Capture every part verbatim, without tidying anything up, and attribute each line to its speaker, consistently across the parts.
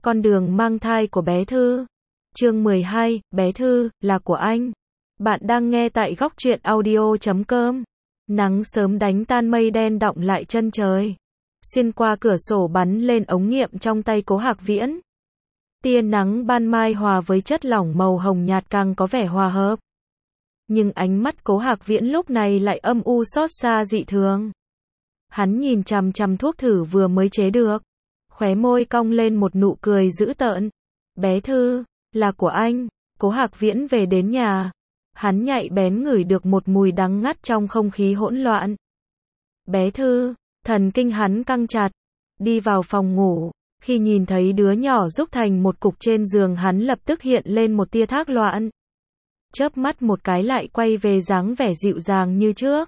Speaker 1: Con đường mang thai của bé Thư. Chương mười hai, bé Thư, là của anh. Bạn đang nghe tại góc truyện audio chấm com. Nắng sớm đánh tan mây đen đọng lại chân trời. Xuyên qua cửa sổ bắn lên ống nghiệm trong tay Cố Hạc Viễn. Tia nắng ban mai hòa với chất lỏng màu hồng nhạt càng có vẻ hòa hợp. Nhưng ánh mắt Cố Hạc Viễn lúc này lại âm u xót xa dị thường. Hắn nhìn chằm chằm thuốc thử vừa mới chế được. Khóe môi cong lên một nụ cười dữ tợn. Bé Thư, là của anh. Cố Hạc Viễn về đến nhà. Hắn nhạy bén ngửi được một mùi đắng ngắt trong không khí hỗn loạn. Bé Thư, thần kinh hắn căng chặt. Đi vào phòng ngủ. Khi nhìn thấy đứa nhỏ rúc thành một cục trên giường, hắn lập tức hiện lên một tia thác loạn. Chớp mắt một cái lại quay về dáng vẻ dịu dàng như trước.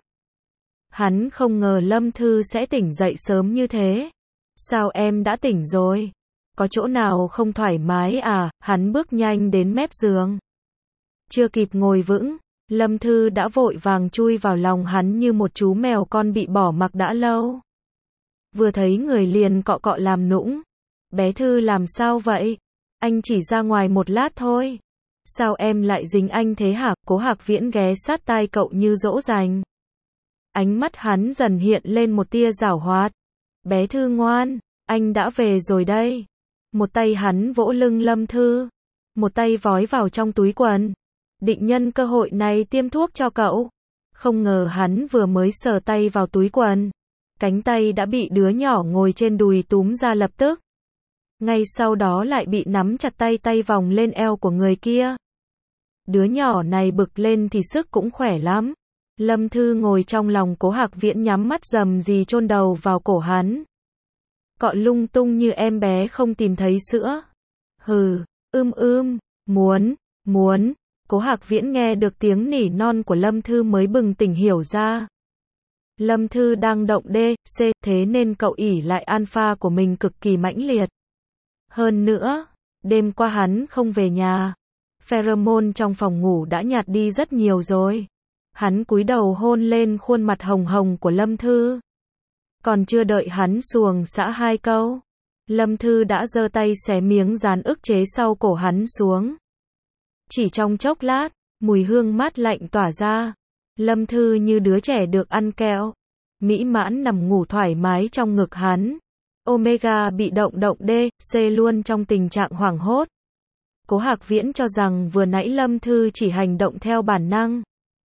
Speaker 1: Hắn không ngờ Lâm Thư sẽ tỉnh dậy sớm như thế. Sao em đã tỉnh rồi? Có chỗ nào không thoải mái à? Hắn bước nhanh đến mép giường. Chưa kịp ngồi vững, Lâm Thư đã vội vàng chui vào lòng hắn như một chú mèo con bị bỏ mặc đã lâu. Vừa thấy người liền cọ cọ làm nũng. Bé Thư làm sao vậy? Anh chỉ ra ngoài một lát thôi. Sao em lại dính anh thế hả? Cố Hạc Viễn ghé sát tai cậu như dỗ dành. Ánh mắt hắn dần hiện lên một tia giảo hoạt. Bé Thư ngoan, anh đã về rồi đây. Một tay hắn vỗ lưng Lâm Thư. Một tay vói vào trong túi quần. Định nhân cơ hội này tiêm thuốc cho cậu. Không ngờ hắn vừa mới sờ tay vào túi quần. Cánh tay đã bị đứa nhỏ ngồi trên đùi túm ra lập tức. Ngay sau đó lại bị nắm chặt tay tay vòng lên eo của người kia. Đứa nhỏ này bực lên thì sức cũng khỏe lắm. Lâm Thư ngồi trong lòng Cố Hạc Viễn nhắm mắt rầm rì chôn đầu vào cổ hắn. Cọ lung tung như em bé không tìm thấy sữa. Hừ, ưm ưm, muốn, muốn. Cố Hạc Viễn nghe được tiếng nỉ non của Lâm Thư mới bừng tỉnh hiểu ra. Lâm Thư đang động D, C, thế nên cậu ỉ lại alpha của mình cực kỳ mãnh liệt. Hơn nữa, đêm qua hắn không về nhà. Pheromone trong phòng ngủ đã nhạt đi rất nhiều rồi. Hắn cúi đầu hôn lên khuôn mặt hồng hồng của Lâm Thư. Còn chưa đợi hắn xuồng xã hai câu, Lâm Thư đã giơ tay xé miếng dán ức chế sau cổ hắn xuống. Chỉ trong chốc lát, mùi hương mát lạnh tỏa ra. Lâm Thư như đứa trẻ được ăn kẹo, mỹ mãn nằm ngủ thoải mái trong ngực hắn. Omega bị động động D, C luôn trong tình trạng hoảng hốt. Cố Hạc Viễn cho rằng vừa nãy Lâm Thư chỉ hành động theo bản năng.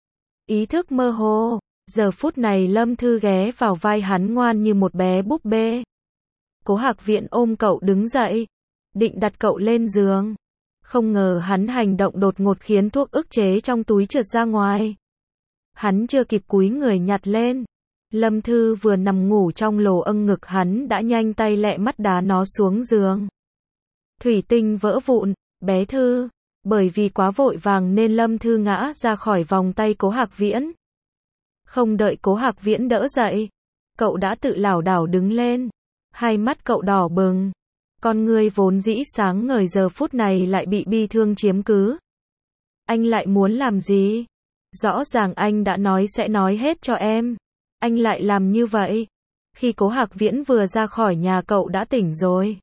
Speaker 1: Ý thức mơ hồ. Giờ phút này Lâm Thư ghé vào vai hắn ngoan như một bé búp bê. Cố Hạc Viễn ôm cậu đứng dậy, định đặt cậu lên giường. Không ngờ hắn hành động đột ngột khiến thuốc ức chế trong túi trượt ra ngoài. Hắn chưa kịp cúi người nhặt lên. Lâm Thư vừa nằm ngủ trong lồ âng ngực hắn đã nhanh tay lẹ mắt đá nó xuống giường. Thủy tinh vỡ vụn, bé Thư. Bởi vì quá vội vàng nên Lâm Thư ngã ra khỏi vòng tay Cố Hạc Viễn. Không đợi Cố Hạc Viễn đỡ dậy, cậu đã tự lảo đảo đứng lên. Hai mắt cậu đỏ bừng. Con ngươi vốn dĩ sáng ngời giờ phút này lại bị bi thương chiếm cứ. Anh lại muốn làm gì? Rõ ràng anh đã nói sẽ nói hết cho em. Anh lại làm như vậy. Khi Cố Hạc Viễn vừa ra khỏi nhà cậu đã tỉnh rồi.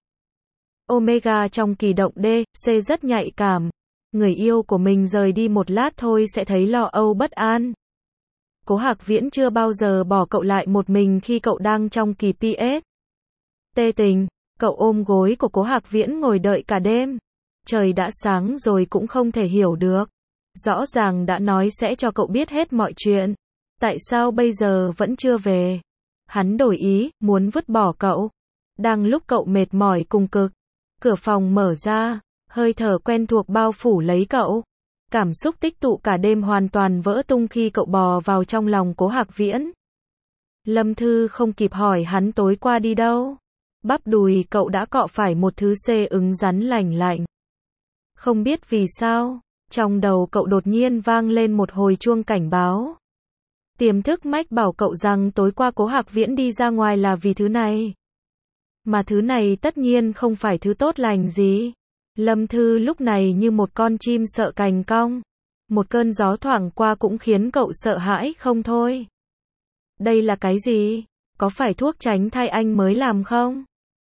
Speaker 1: Omega trong kỳ động D, C rất nhạy cảm. Người yêu của mình rời đi một lát thôi sẽ thấy lo âu bất an. Cố Hạc Viễn chưa bao giờ bỏ cậu lại một mình khi cậu đang trong kỳ pê ét. Tê tình, cậu ôm gối của Cố Hạc Viễn ngồi đợi cả đêm. Trời đã sáng rồi cũng không thể hiểu được. Rõ ràng đã nói sẽ cho cậu biết hết mọi chuyện. Tại sao bây giờ vẫn chưa về? Hắn đổi ý, muốn vứt bỏ cậu. Đang lúc cậu mệt mỏi cùng cực, cửa phòng mở ra, hơi thở quen thuộc bao phủ lấy cậu. Cảm xúc tích tụ cả đêm hoàn toàn vỡ tung khi cậu bò vào trong lòng Cố Hạc Viễn. Lâm Thư không kịp hỏi hắn tối qua đi đâu. Bắp đùi cậu đã cọ phải một thứ C ứng rắn lành lạnh. Không biết vì sao, trong đầu cậu đột nhiên vang lên một hồi chuông cảnh báo. Tiềm thức mách bảo cậu rằng tối qua Cố Hạc Viễn đi ra ngoài là vì thứ này. Mà thứ này tất nhiên không phải thứ tốt lành gì. Lâm Thư lúc này như một con chim sợ cành cong. Một cơn gió thoảng qua cũng khiến cậu sợ hãi không thôi. Đây là cái gì? Có phải thuốc tránh thai anh mới làm không?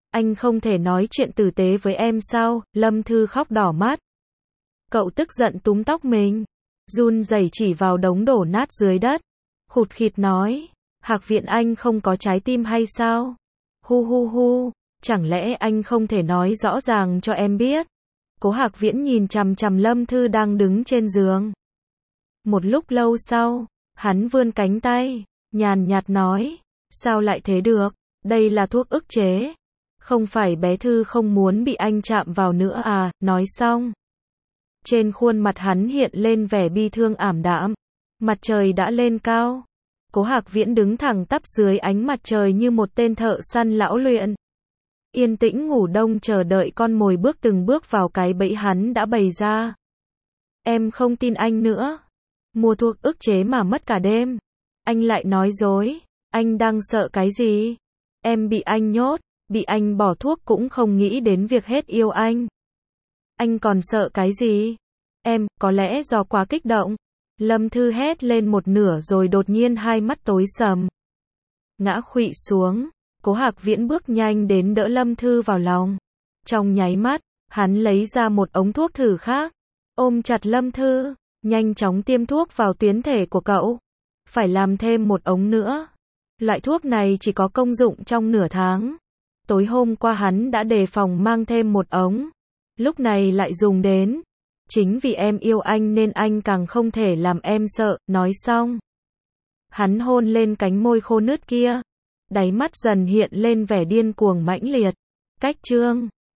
Speaker 1: Anh không thể nói chuyện tử tế với em sao? Lâm Thư khóc đỏ mắt. Cậu tức giận túm tóc mình, run rẩy chỉ vào đống đổ nát dưới đất, khụt khịt nói, Hạc Viễn anh không có trái tim hay sao? Hu hu hu, chẳng lẽ anh không thể nói rõ ràng cho em biết? Cố Hạc Viễn nhìn chằm chằm Lâm Thư đang đứng trên giường. Một lúc lâu sau, hắn vươn cánh tay, nhàn nhạt nói, sao lại thế được, đây là thuốc ức chế. Không phải bé Thư không muốn bị anh chạm vào nữa à, nói xong. Trên khuôn mặt hắn hiện lên vẻ bi thương ảm đạm. Mặt trời đã lên cao. Cố Hạc Viễn đứng thẳng tắp dưới ánh mặt trời như một tên thợ săn lão luyện. Yên tĩnh ngủ đông chờ đợi con mồi bước từng bước vào cái bẫy hắn đã bày ra. Em không tin anh nữa. Mua thuốc ức chế mà mất cả đêm. Anh lại nói dối. Anh đang sợ cái gì? Em bị anh nhốt, bị anh bỏ thuốc cũng không nghĩ đến việc hết yêu anh. Anh còn sợ cái gì? Em, có lẽ do quá kích động. Lâm Thư hét lên một nửa rồi đột nhiên hai mắt tối sầm. Ngã khuỵu xuống. Cố Hạc Viễn bước nhanh đến đỡ Lâm Thư vào lòng. Trong nháy mắt, hắn lấy ra một ống thuốc thử khác. Ôm chặt Lâm Thư, nhanh chóng tiêm thuốc vào tuyến thể của cậu. Phải làm thêm một ống nữa. Loại thuốc này chỉ có công dụng trong nửa tháng. Tối hôm qua hắn đã đề phòng mang thêm một ống. Lúc này lại dùng đến. Chính vì em yêu anh nên anh càng không thể làm em sợ, nói xong. Hắn hôn lên cánh môi khô nứt kia. Đáy mắt dần hiện lên vẻ điên cuồng mãnh liệt. Cách chương